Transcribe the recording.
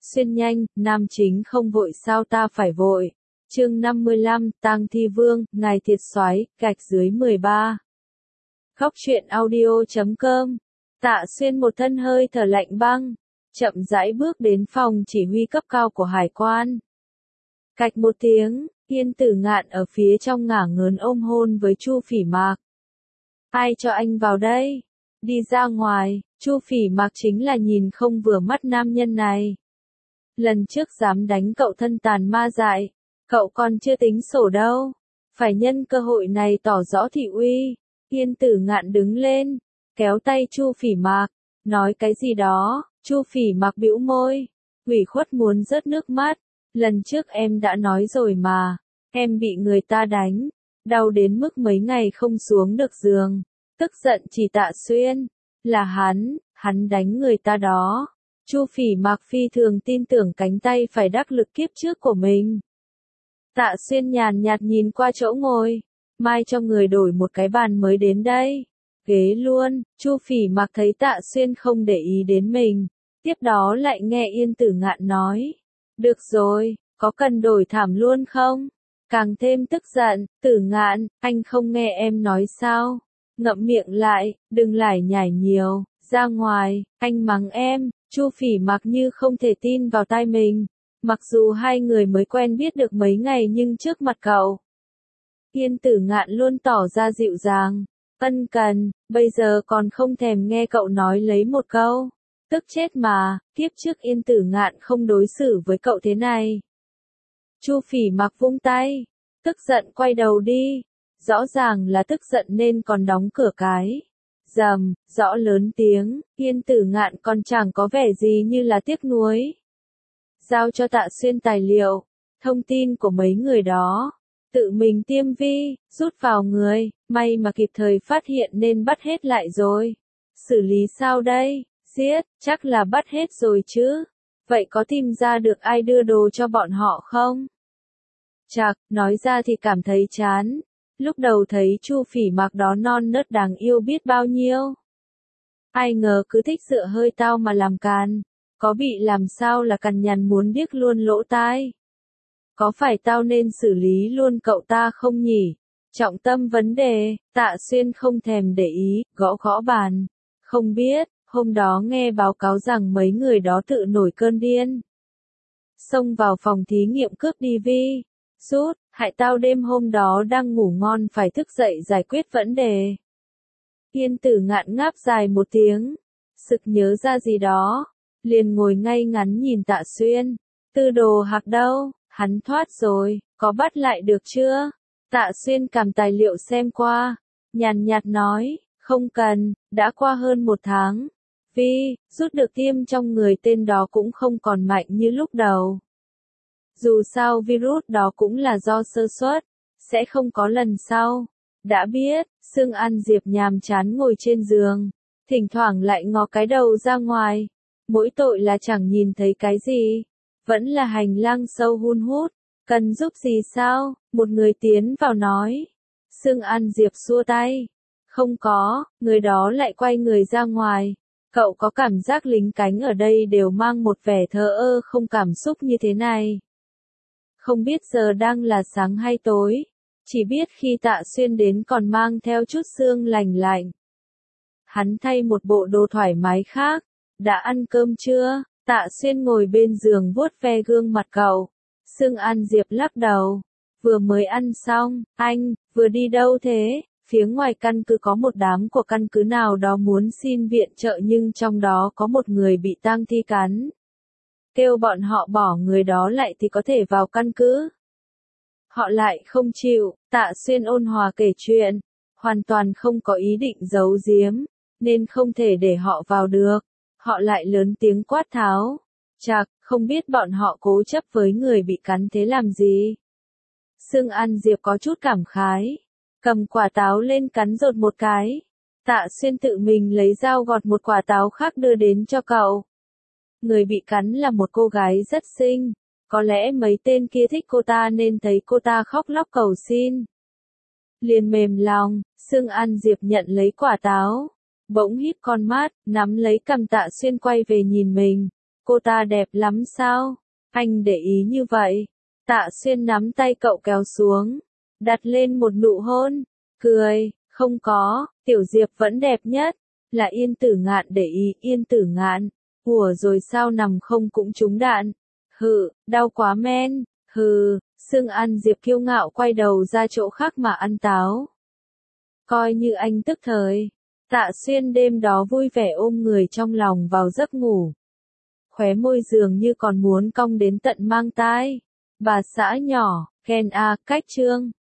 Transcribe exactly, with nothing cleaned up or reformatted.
Xuyên nhanh, nam chính không vội sao ta phải vội. Chương năm mươi lăm, Tang Thi Vương, ngài thiệt soái, gạch dưới mười ba. Góc truyện audio chấm com. Tạ Xuyên một thân hơi thở lạnh băng, chậm rãi bước đến phòng chỉ huy cấp cao của hải quan. Cạch một tiếng, Yên Tử Ngạn ở phía trong ngả ngớn ôm hôn với Chu Phỉ Mạc. Ai cho anh vào đây? Đi ra ngoài. Chu Phỉ Mạc chính là nhìn không vừa mắt nam nhân này. Lần trước dám đánh cậu thân tàn ma dại, cậu còn chưa tính sổ đâu. Phải nhân cơ hội này tỏ rõ thị uy. Yên Tử Ngạn đứng lên, kéo tay Chu Phỉ Mạc, nói cái gì đó. Chu Phỉ Mạc bĩu môi, ủy khuất muốn rớt nước mắt. Lần trước em đã nói rồi mà, em bị người ta đánh, đau đến mức mấy ngày không xuống được giường. Tức giận chỉ Tạ Xuyên, là hắn, hắn đánh người ta đó. Chu Phỉ Mạc phi thường tin tưởng cánh tay phải đắc lực kiếp trước của mình. Tạ Xuyên nhàn nhạt nhìn qua chỗ ngồi, mai cho người đổi một cái bàn mới đến đây. Ghế luôn. Chu Phỉ Mạc thấy Tạ Xuyên không để ý đến mình, tiếp đó lại nghe Yên Tử Ngạn nói. Được rồi, có cần đổi thảm luôn không? Càng thêm tức giận, Tử Ngạn, anh không nghe em nói sao? Ngậm miệng lại, đừng lải nhải nhiều, ra ngoài, anh mắng em. Chu Phỉ Mạc như không thể tin vào tai mình, mặc dù hai người mới quen biết được mấy ngày nhưng trước mặt cậu, Yên Tử Ngạn luôn tỏ ra dịu dàng, ân cần, bây giờ còn không thèm nghe cậu nói lấy một câu. Tức chết mà, kiếp trước Yên Tử Ngạn không đối xử với cậu thế này. Chu Phỉ Mạc vung tay, tức giận quay đầu đi, rõ ràng là tức giận nên còn đóng cửa cái. Rầm, rõ lớn tiếng, Yên Tử Ngạn còn chẳng có vẻ gì như là tiếc nuối. Giao cho Tạ Xuyên tài liệu, thông tin của mấy người đó, tự mình tiêm vi, rút vào người, may mà kịp thời phát hiện nên bắt hết lại rồi. Xử lý sao đây? Giết, chắc là bắt hết rồi chứ. Vậy có tìm ra được ai đưa đồ cho bọn họ không? Chạc, nói ra thì cảm thấy chán. Lúc đầu thấy Chu Phỉ Mạc đó non nớt đáng yêu biết bao nhiêu. Ai ngờ cứ thích dựa hơi tao mà làm càn. Có bị làm sao là cằn nhằn muốn điếc luôn lỗ tai. Có phải tao nên xử lý luôn cậu ta không nhỉ? Trọng tâm vấn đề, Tạ Xuyên không thèm để ý, gõ gõ bàn. Không biết, hôm đó nghe báo cáo rằng mấy người đó tự nổi cơn điên. Xông vào phòng thí nghiệm cướp đê vê. Rút, hại tao đêm hôm đó đang ngủ ngon phải thức dậy giải quyết vấn đề. Yên Tử Ngạn ngáp dài một tiếng, sực nhớ ra gì đó, liền ngồi ngay ngắn nhìn Tạ Xuyên. Tư đồ hạc đâu, hắn thoát rồi, có bắt lại được chưa? Tạ Xuyên cầm tài liệu xem qua, nhàn nhạt nói, không cần, đã qua hơn một tháng. Vi, rút được tiêm trong người tên đó cũng không còn mạnh như lúc đầu. Dù sao virus đó cũng là do sơ suất, sẽ không có lần sau. Đã biết, Sương An Diệp nhàm chán ngồi trên giường, thỉnh thoảng lại ngó cái đầu ra ngoài. Mỗi tội là chẳng nhìn thấy cái gì. Vẫn là hành lang sâu hun hút. Cần giúp gì sao? Một người tiến vào nói. Sương An Diệp xua tay. Không có, người đó lại quay người ra ngoài. Cậu có cảm giác lính cánh ở đây đều mang một vẻ thờ ơ không cảm xúc như thế này. Không biết giờ đang là sáng hay tối, chỉ biết khi Tạ Xuyên đến còn mang theo chút sương lành lạnh. Hắn thay một bộ đồ thoải mái khác. Đã ăn cơm chưa? Tạ Xuyên ngồi bên giường vuốt ve gương mặt cậu. Sương An Diệp lắc đầu. Vừa mới ăn xong. Anh, vừa đi đâu thế? Phía ngoài căn cứ có một đám của căn cứ nào đó muốn xin viện trợ nhưng trong đó có một người bị tang thi cắn. Kêu bọn họ bỏ người đó lại thì có thể vào căn cứ. Họ lại không chịu. Tạ Xuyên ôn hòa kể chuyện, hoàn toàn không có ý định giấu giếm, nên không thể để họ vào được. Họ lại lớn tiếng quát tháo. Chạc, không biết bọn họ cố chấp với người bị cắn thế làm gì. Sương An Diệp có chút cảm khái, cầm quả táo lên cắn rột một cái. Tạ Xuyên tự mình lấy dao gọt một quả táo khác đưa đến cho cậu. Người bị cắn là một cô gái rất xinh, có lẽ mấy tên kia thích cô ta nên thấy cô ta khóc lóc cầu xin. Liền mềm lòng, Sương An Diệp nhận lấy quả táo, bỗng híp con mắt, nắm lấy cằm Tạ Xuyên quay về nhìn mình. Cô ta đẹp lắm sao? Anh để ý như vậy. Tạ Xuyên nắm tay cậu kéo xuống, đặt lên một nụ hôn, cười, không có, Tiểu Diệp vẫn đẹp nhất, là Yên Tử Ngạn để ý, Yên Tử Ngạn, ủa rồi sao nằm không cũng trúng đạn, hừ, đau quá men, hừ, Sương An Diệp kiêu ngạo quay đầu ra chỗ khác mà ăn táo. Coi như anh tức thời, Tạ Xuyên đêm đó vui vẻ ôm người trong lòng vào giấc ngủ. Khóe môi dường như còn muốn cong đến tận mang tai. Bà xã nhỏ, Ken A, cách chương.